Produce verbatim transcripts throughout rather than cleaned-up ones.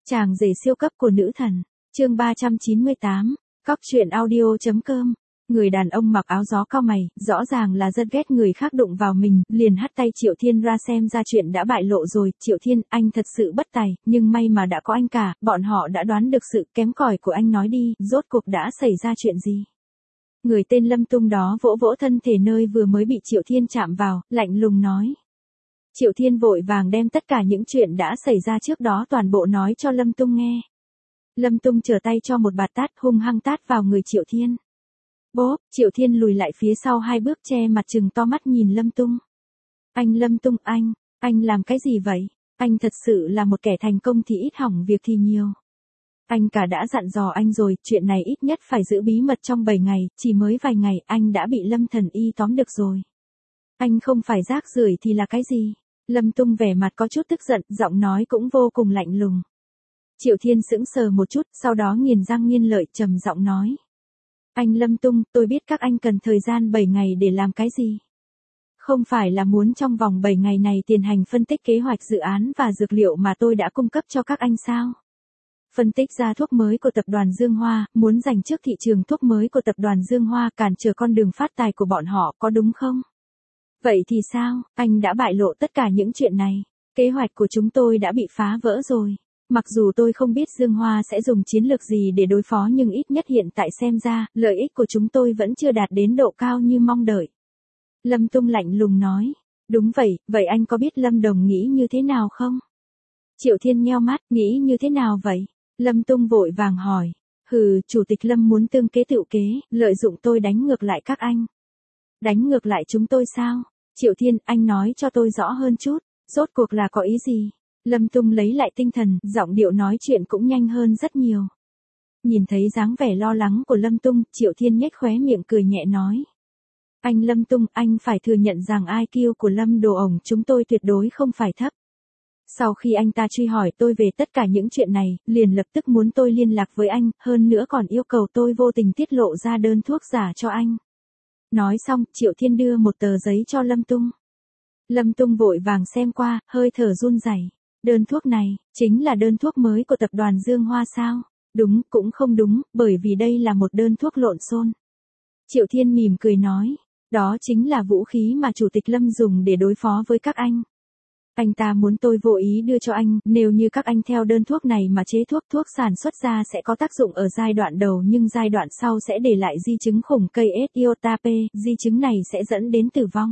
Chàng rể siêu cấp của nữ thần, chương ba trăm chín mươi tám, cóc truyện audio.com. Người đàn ông mặc áo gió cau mày, rõ ràng là rất ghét người khác đụng vào mình, liền hắt tay Triệu Thiên ra xem ra chuyện đã bại lộ rồi. Triệu Thiên, anh thật sự bất tài, nhưng may mà đã có anh cả, bọn họ đã đoán được sự kém cỏi của anh, nói đi, rốt cuộc đã xảy ra chuyện gì? Người tên Lâm Tung đó vỗ vỗ thân thể nơi vừa mới bị Triệu Thiên chạm vào, lạnh lùng nói. Triệu Thiên vội vàng đem tất cả những chuyện đã xảy ra trước đó toàn bộ nói cho Lâm Tung nghe. Lâm Tung trở tay cho một bạt tát hung hăng tát vào người Triệu Thiên. Bốp, Triệu Thiên lùi lại phía sau hai bước che mặt trừng to mắt nhìn Lâm Tung. Anh Lâm Tung, anh, anh làm cái gì vậy? Anh thật sự là một kẻ thành công thì ít hỏng việc thì nhiều. Anh cả đã dặn dò anh rồi, chuyện này ít nhất phải giữ bí mật trong bảy ngày, chỉ mới vài ngày anh đã bị Lâm Thần Y tóm được rồi. Anh không phải rác rưởi thì là cái gì? Lâm Tung vẻ mặt có chút tức giận, giọng nói cũng vô cùng lạnh lùng. Triệu Thiên sững sờ một chút, sau đó nghiền răng nghiến lợi trầm giọng nói. Anh Lâm Tung, tôi biết các anh cần thời gian bảy ngày để làm cái gì. Không phải là muốn trong vòng bảy ngày này tiến hành phân tích kế hoạch dự án và dược liệu mà tôi đã cung cấp cho các anh sao? Phân tích ra thuốc mới của tập đoàn Dương Hoa, muốn giành trước thị trường thuốc mới của tập đoàn Dương Hoa, cản trở con đường phát tài của bọn họ, có đúng không? Vậy thì sao, anh đã bại lộ tất cả những chuyện này. Kế hoạch của chúng tôi đã bị phá vỡ rồi. Mặc dù tôi không biết Dương Hoa sẽ dùng chiến lược gì để đối phó, nhưng ít nhất hiện tại xem ra, lợi ích của chúng tôi vẫn chưa đạt đến độ cao như mong đợi. Lâm Tung lạnh lùng nói. Đúng vậy, vậy anh có biết Lâm Đồng nghĩ như thế nào không? Triệu Thiên nheo mắt, nghĩ như thế nào vậy? Lâm Tung vội vàng hỏi. Hừ, Chủ tịch Lâm muốn tương kế tựu kế, lợi dụng tôi đánh ngược lại các anh. Đánh ngược lại chúng tôi sao? Triệu Thiên, anh nói cho tôi rõ hơn chút, rốt cuộc là có ý gì? Lâm Tung lấy lại tinh thần, giọng điệu nói chuyện cũng nhanh hơn rất nhiều. Nhìn thấy dáng vẻ lo lắng của Lâm Tung, Triệu Thiên nhếch khóe miệng cười nhẹ nói. Anh Lâm Tung, anh phải thừa nhận rằng i kiu của Lâm Đồ ổng chúng tôi tuyệt đối không phải thấp. Sau khi anh ta truy hỏi tôi về tất cả những chuyện này, liền lập tức muốn tôi liên lạc với anh, hơn nữa còn yêu cầu tôi vô tình tiết lộ ra đơn thuốc giả cho anh. Nói xong, Triệu Thiên đưa một tờ giấy cho Lâm Tung. Lâm Tung vội vàng xem qua, hơi thở run rẩy. Đơn thuốc này, chính là đơn thuốc mới của tập đoàn Dương Hoa sao? Đúng, cũng không đúng, bởi vì đây là một đơn thuốc lộn xộn. Triệu Thiên mỉm cười nói, đó chính là vũ khí mà Chủ tịch Lâm dùng để đối phó với các anh. Anh ta muốn tôi vô ý đưa cho anh, nếu như các anh theo đơn thuốc này mà chế thuốc, thuốc sản xuất ra sẽ có tác dụng ở giai đoạn đầu nhưng giai đoạn sau sẽ để lại di chứng khủng cây iota P, di chứng này sẽ dẫn đến tử vong.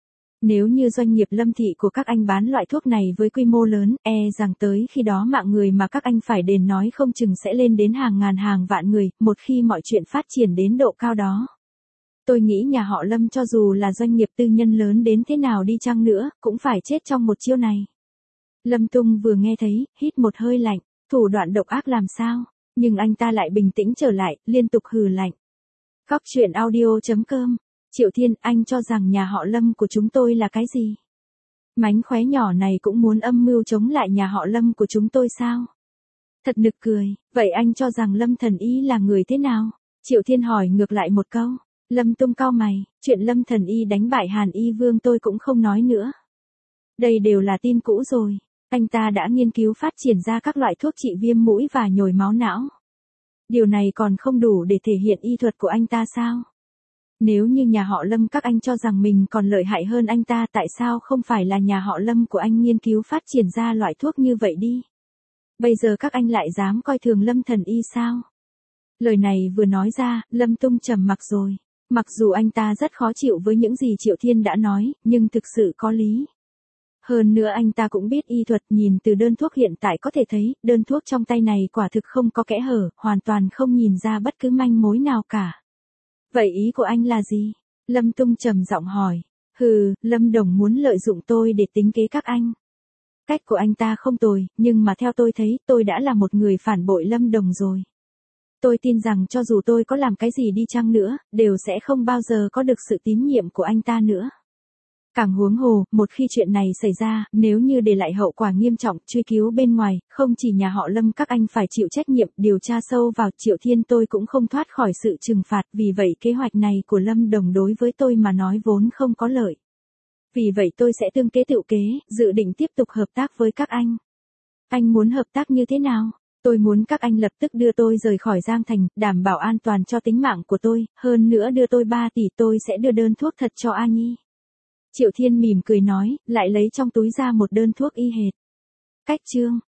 Nếu như doanh nghiệp Lâm thị của các anh bán loại thuốc này với quy mô lớn, e rằng tới khi đó mạng người mà các anh phải đền nói không chừng sẽ lên đến hàng ngàn hàng vạn người, một khi mọi chuyện phát triển đến độ cao đó. Tôi nghĩ nhà họ Lâm cho dù là doanh nghiệp tư nhân lớn đến thế nào đi chăng nữa, cũng phải chết trong một chiêu này. Lâm Tung vừa nghe thấy, hít một hơi lạnh, thủ đoạn độc ác làm sao, nhưng anh ta lại bình tĩnh trở lại, liên tục hừ lạnh. Cóc truyện audio.com. Triệu Thiên, anh cho rằng nhà họ Lâm của chúng tôi là cái gì? Mánh khóe nhỏ này cũng muốn âm mưu chống lại nhà họ Lâm của chúng tôi sao? Thật nực cười, vậy anh cho rằng Lâm Thần Y là người thế nào? Triệu Thiên hỏi ngược lại một câu. Lâm Tung cau mày, chuyện Lâm Thần Y đánh bại Hàn Y Vương tôi cũng không nói nữa. Đây đều là tin cũ rồi, anh ta đã nghiên cứu phát triển ra các loại thuốc trị viêm mũi và nhồi máu não. Điều này còn không đủ để thể hiện y thuật của anh ta sao? Nếu như nhà họ Lâm các anh cho rằng mình còn lợi hại hơn anh ta, tại sao không phải là nhà họ Lâm của anh nghiên cứu phát triển ra loại thuốc như vậy đi? Bây giờ các anh lại dám coi thường Lâm Thần Y sao? Lời này vừa nói ra, Lâm Tung trầm mặc rồi. Mặc dù anh ta rất khó chịu với những gì Triệu Thiên đã nói, nhưng thực sự có lý. Hơn nữa anh ta cũng biết y thuật, nhìn từ đơn thuốc hiện tại có thể thấy, đơn thuốc trong tay này quả thực không có kẽ hở, hoàn toàn không nhìn ra bất cứ manh mối nào cả. Vậy ý của anh là gì? Lâm Tung trầm giọng hỏi. Hừ, Lâm Đồng muốn lợi dụng tôi để tính kế các anh. Cách của anh ta không tồi, nhưng mà theo tôi thấy, tôi đã là một người phản bội Lâm Đồng rồi. Tôi tin rằng cho dù tôi có làm cái gì đi chăng nữa, đều sẽ không bao giờ có được sự tín nhiệm của anh ta nữa. Càng huống hồ, một khi chuyện này xảy ra, nếu như để lại hậu quả nghiêm trọng, truy cứu bên ngoài, không chỉ nhà họ Lâm các anh phải chịu trách nhiệm, điều tra sâu vào, Triệu Thiên tôi cũng không thoát khỏi sự trừng phạt, vì vậy kế hoạch này của Lâm Đồng đối với tôi mà nói vốn không có lợi. Vì vậy tôi sẽ tương kế tựu kế, dự định tiếp tục hợp tác với các anh. Anh muốn hợp tác như thế nào? Tôi muốn các anh lập tức đưa tôi rời khỏi Giang Thành, đảm bảo an toàn cho tính mạng của tôi, hơn nữa đưa tôi ba tỷ tôi sẽ đưa đơn thuốc thật cho A Nhi. Triệu Thiên mỉm cười nói, lại lấy trong túi ra một đơn thuốc y hệt. Cách chương